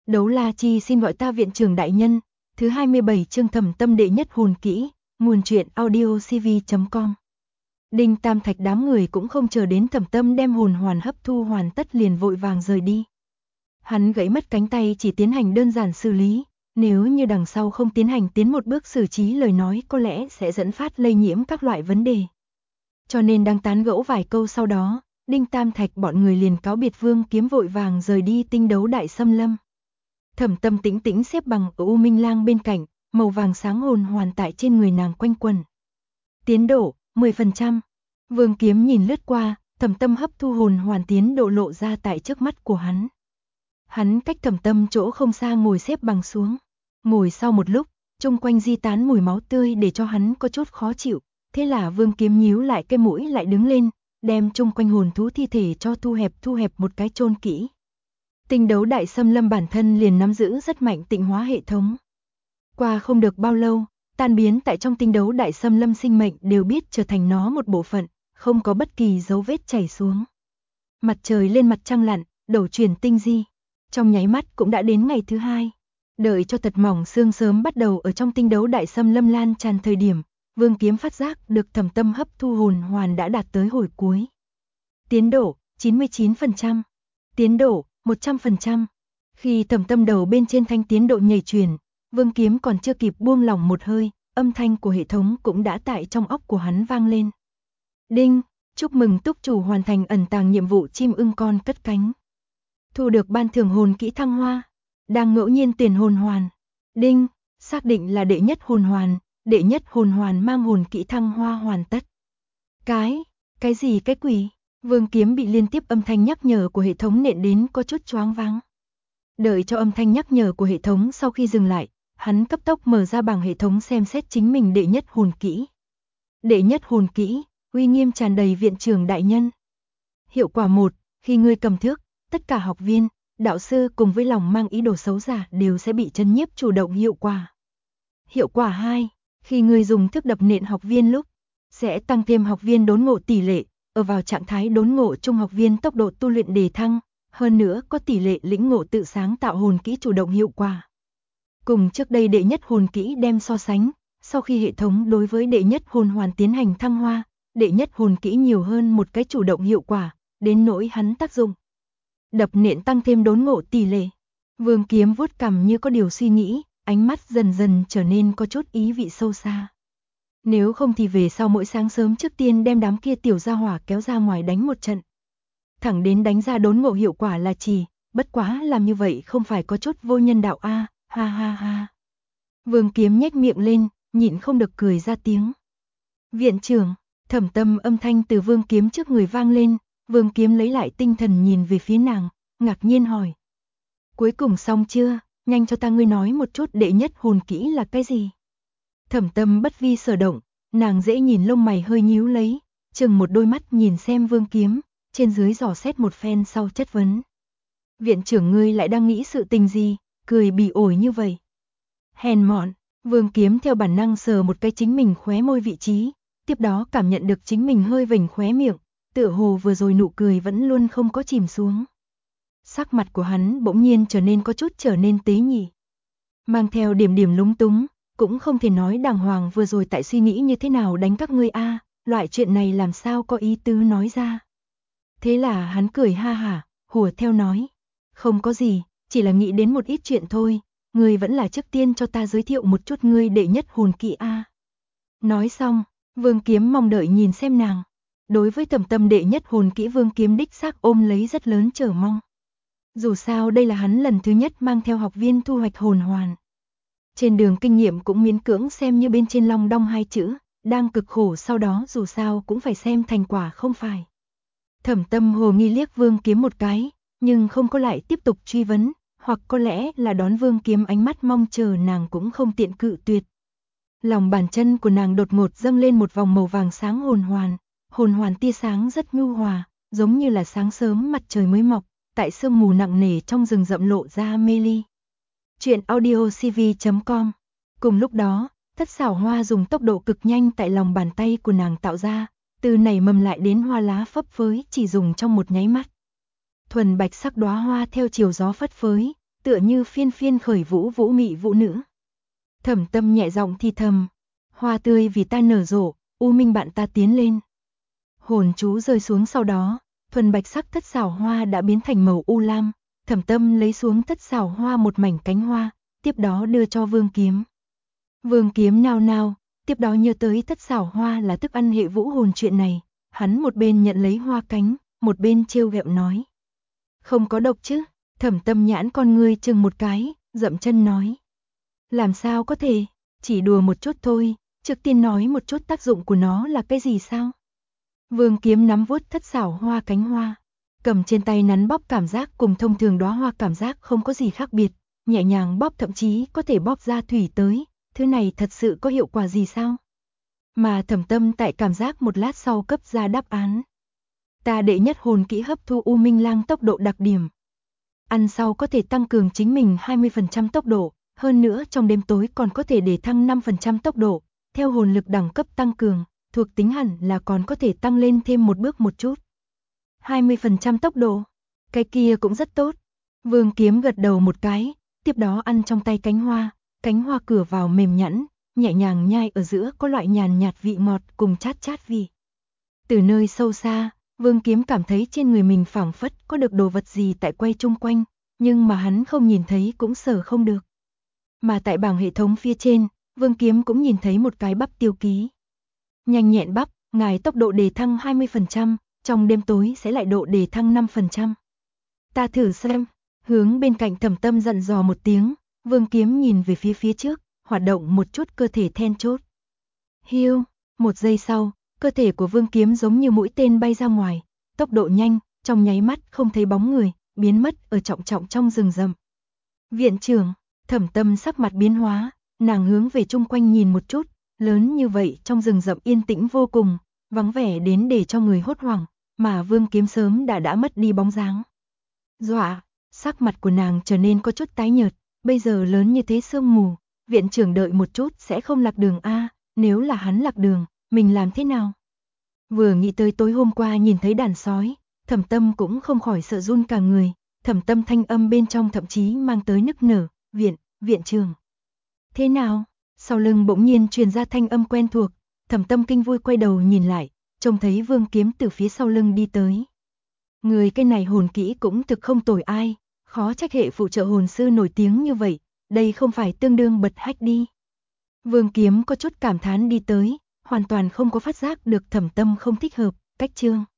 Đấu La Chi xin gọi ta viện trưởng đại nhân. Thứ 27 chương Thẩm Tâm đệ nhất hồn kỹ. Nguồn truyện audiocv.com. Đinh Tam Thạch đám người cũng không chờ đến Thẩm Tâm đem hồn hoàn hấp thu hoàn tất liền vội vàng rời đi. Hắn gãy mất cánh tay chỉ tiến hành đơn giản xử lý, nếu như đằng sau không tiến hành tiến một bước xử trí lời nói có lẽ sẽ dẫn phát lây nhiễm các loại vấn đề. Cho nên đang tán gẫu vài câu sau đó, Đinh Tam Thạch bọn người liền cáo biệt Vương Kiếm vội vàng rời đi Tinh Đấu Đại Xâm Lâm. Thẩm Tâm tĩnh tĩnh xếp bằng ở U Minh Lang bên cạnh, màu vàng sáng hồn hoàn tại trên người nàng quanh quẩn. Tiến độ 10%. Vương Kiếm nhìn lướt qua, Thẩm Tâm hấp thu hồn hoàn tiến độ lộ ra tại trước mắt của hắn. Hắn cách Thẩm Tâm chỗ không xa ngồi xếp bằng xuống. Ngồi sau một lúc, chung quanh di tán mùi máu tươi để cho hắn có chút khó chịu. Thế là Vương Kiếm nhíu lại cái mũi lại đứng lên, đem chung quanh hồn thú thi thể cho thu hẹp một cái chôn kỹ. Tinh Đấu Đại Xâm Lâm bản thân liền nắm giữ rất mạnh tịnh hóa hệ thống. Qua không được bao lâu, tan biến tại trong Tinh Đấu Đại Xâm Lâm sinh mệnh đều biết trở thành nó một bộ phận, không có bất kỳ dấu vết chảy xuống. Mặt trời lên mặt trăng lặn, đầu chuyển tinh di. Trong nháy mắt cũng đã đến ngày thứ 2. Đợi cho thật mỏng sương sớm bắt đầu ở trong Tinh Đấu Đại Xâm Lâm lan tràn thời điểm, Vương Kiếm phát giác được Thẩm Tâm hấp thu hồn hoàn đã đạt tới hồi cuối. Tiến độ 99%. Tiến độ 100%. Khi Thẩm Tâm đầu bên trên thanh tiến độ nhảy chuyển, Vương Kiếm còn chưa kịp buông lỏng một hơi, âm thanh của hệ thống cũng đã tại trong óc của hắn vang lên. Đinh, chúc mừng túc chủ hoàn thành ẩn tàng nhiệm vụ chim ưng con cất cánh. Thu được ban thưởng hồn kỹ thăng hoa, đang ngẫu nhiên tuyển hồn hoàn. Đinh, xác định là đệ nhất hồn hoàn, đệ nhất hồn hoàn mang hồn kỹ thăng hoa hoàn tất. Cái gì cái quỷ? Vương Kiếm bị liên tiếp âm thanh nhắc nhở của hệ thống nện đến có chút choáng váng. Đợi cho âm thanh nhắc nhở của hệ thống sau khi dừng lại, hắn cấp tốc mở ra bảng hệ thống xem xét chính mình đệ nhất hồn kỹ. Đệ nhất hồn kỹ, uy nghiêm tràn đầy viện trưởng đại nhân. Hiệu quả 1, khi ngươi cầm thước, tất cả học viên, đạo sư cùng với lòng mang ý đồ xấu giả đều sẽ bị trấn nhiếp chủ động hiệu quả. Hiệu quả 2, khi ngươi dùng thước đập nện học viên lúc, sẽ tăng thêm học viên đốn ngộ tỷ lệ, ở vào trạng thái đốn ngộ chung học viên tốc độ tu luyện đề thăng, hơn nữa có tỷ lệ lĩnh ngộ tự sáng tạo hồn kỹ chủ động hiệu quả. Cùng trước đây đệ nhất hồn kỹ đem so sánh, sau khi hệ thống đối với đệ nhất hồn hoàn tiến hành thăng hoa, đệ nhất hồn kỹ nhiều hơn một cái chủ động hiệu quả, đến nỗi hắn tác dụng. Đập nện tăng thêm đốn ngộ tỷ lệ. Vương Kiếm vuốt cằm như có điều suy nghĩ, ánh mắt dần dần trở nên có chút ý vị sâu xa. Nếu không thì về sau mỗi sáng sớm trước tiên đem đám kia tiểu gia hỏa kéo ra ngoài đánh một trận. Thẳng đến đánh ra đốn ngộ hiệu quả là chỉ, bất quá làm như vậy không phải có chút vô nhân đạo a, ha ha ha. Vương Kiếm nhếch miệng lên, nhịn không được cười ra tiếng. Viện trưởng, Thẩm Tâm âm thanh từ Vương Kiếm trước người vang lên, Vương Kiếm lấy lại tinh thần nhìn về phía nàng, ngạc nhiên hỏi. Cuối cùng xong chưa, nhanh cho ta ngươi nói một chút đệ nhất hồn kỹ là cái gì? Thẩm Tâm bất vi sở động, nàng dễ nhìn lông mày hơi nhíu lấy, chừng một đôi mắt nhìn xem Vương Kiếm, trên dưới dò xét một phen sau chất vấn. Viện trưởng ngươi lại đang nghĩ sự tình gì, cười bỉ ổi như vậy? Hèn mọn, Vương Kiếm theo bản năng sờ một cái chính mình khóe môi vị trí, tiếp đó cảm nhận được chính mình hơi vểnh khóe miệng, tựa hồ vừa rồi nụ cười vẫn luôn không có chìm xuống. Sắc mặt của hắn bỗng nhiên trở nên tế nhị, mang theo điểm lúng túng, cũng không thể nói đàng hoàng vừa rồi tại suy nghĩ như thế nào đánh các ngươi a, loại chuyện này làm sao có ý tứ nói ra. Thế là hắn cười ha hả, hùa theo nói, không có gì, chỉ là nghĩ đến một ít chuyện thôi, ngươi vẫn là trước tiên cho ta giới thiệu một chút ngươi đệ nhất hồn kỹ a. Nói xong, Vương Kiếm mong đợi nhìn xem nàng. Đối với Thẩm Tâm đệ nhất hồn kỹ Vương Kiếm đích xác ôm lấy rất lớn chờ mong. Dù sao đây là hắn lần thứ nhất mang theo học viên thu hoạch hồn hoàn. Trên đường kinh nghiệm cũng miễn cưỡng xem như bên trên long đong hai chữ, đang cực khổ sau đó dù sao cũng phải xem thành quả không phải. Thẩm Tâm hồ nghi liếc Vương Kiếm một cái, nhưng không có lại tiếp tục truy vấn, hoặc có lẽ là đón Vương Kiếm ánh mắt mong chờ nàng cũng không tiện cự tuyệt. Lòng bàn chân của nàng đột ngột dâng lên một vòng màu vàng sáng hồn hoàn tia sáng rất nhu hòa, giống như là sáng sớm mặt trời mới mọc, tại sương mù nặng nề trong rừng rậm lộ ra mê ly. Chuyện audiocv.com. Cùng lúc đó, thất xảo hoa dùng tốc độ cực nhanh tại lòng bàn tay của nàng tạo ra, từ nảy mầm lại đến hoa lá phấp phới chỉ dùng trong một nháy mắt. Thuần bạch sắc đóa hoa theo chiều gió phất phới, tựa như phiên phiên khởi vũ vũ mị vũ nữ. Thẩm Tâm nhẹ giọng thì thầm, hoa tươi vì ta nở rộ, u minh bạn ta tiến lên. Hồn chú rơi xuống sau đó, thuần bạch sắc thất xảo hoa đã biến thành màu u lam, Thẩm Tâm lấy xuống thất xảo hoa một mảnh cánh hoa, tiếp đó đưa cho Vương Kiếm. Vương Kiếm nao nao, tiếp đó nhớ tới thất xảo hoa là thức ăn hệ vũ hồn chuyện này, hắn một bên nhận lấy hoa cánh, một bên trêu ghẹo nói. Không có độc chứ? Thẩm Tâm nhãn con ngươi chừng một cái, dậm chân nói. Làm sao có thể, chỉ đùa một chút thôi, trước tiên nói một chút tác dụng của nó là cái gì sao? Vương Kiếm nắm vuốt thất xảo hoa cánh hoa, cầm trên tay nắn bóp cảm giác cùng thông thường đóa hoa cảm giác không có gì khác biệt, nhẹ nhàng bóp thậm chí có thể bóp ra thủy tới, thứ này thật sự có hiệu quả gì sao? Mà Thẩm Tâm tại cảm giác một lát sau cấp ra đáp án. Ta đệ nhất hồn kỹ hấp thu U Minh Lang tốc độ đặc điểm. Ăn sau có thể tăng cường chính mình 20% tốc độ, hơn nữa trong đêm tối còn có thể để thăng 5% tốc độ, theo hồn lực đẳng cấp tăng cường, thuộc tính hẳn là còn có thể tăng lên thêm một bước một chút. 20% tốc độ, cái kia cũng rất tốt. Vương Kiếm gật đầu một cái, tiếp đó ăn trong tay cánh hoa cửa vào mềm nhẵn, nhẹ nhàng nhai ở giữa có loại nhàn nhạt vị ngọt cùng chát chát vị. Từ nơi sâu xa, Vương Kiếm cảm thấy trên người mình phảng phất có được đồ vật gì tại quay chung quanh, nhưng mà hắn không nhìn thấy cũng sờ không được. Mà tại bảng hệ thống phía trên, Vương Kiếm cũng nhìn thấy một cái bắp tiêu ký. Nhanh nhẹn bắp, ngài tốc độ đề thăng 20%, trong đêm tối sẽ lại độ đề thăng 5%. Ta thử xem, hướng bên cạnh Thẩm Tâm dặn dò một tiếng, Vương Kiếm nhìn về phía trước, hoạt động một chút cơ thể then chốt. Hiu, một giây sau, cơ thể của Vương Kiếm giống như mũi tên bay ra ngoài, tốc độ nhanh, trong nháy mắt không thấy bóng người, biến mất ở trọng trong rừng rậm. Viện trưởng, Thẩm Tâm sắc mặt biến hóa, nàng hướng về chung quanh nhìn một chút, lớn như vậy trong rừng rậm yên tĩnh vô cùng, vắng vẻ đến để cho người hốt hoảng, mà Vương Kiếm sớm đã mất đi bóng dáng. Dọa, sắc mặt của nàng trở nên có chút tái nhợt, bây giờ lớn như thế sương mù, viện trưởng đợi một chút sẽ không lạc đường a, nếu là hắn lạc đường, mình làm thế nào? Vừa nghĩ tới tối hôm qua nhìn thấy đàn sói, Thẩm Tâm cũng không khỏi sợ run cả người, Thẩm Tâm thanh âm bên trong thậm chí mang tới nức nở, viện trưởng. Thế nào? Sau lưng bỗng nhiên truyền ra thanh âm quen thuộc, Thẩm Tâm kinh vui quay đầu nhìn lại, trông thấy Vương Kiếm từ phía sau lưng đi tới. Người cái này hồn kỹ cũng thực không tồi ai, khó trách hệ phụ trợ hồn sư nổi tiếng như vậy, đây không phải tương đương bật hách đi. Vương Kiếm có chút cảm thán đi tới, hoàn toàn không có phát giác được Thẩm Tâm không thích hợp, cách chương.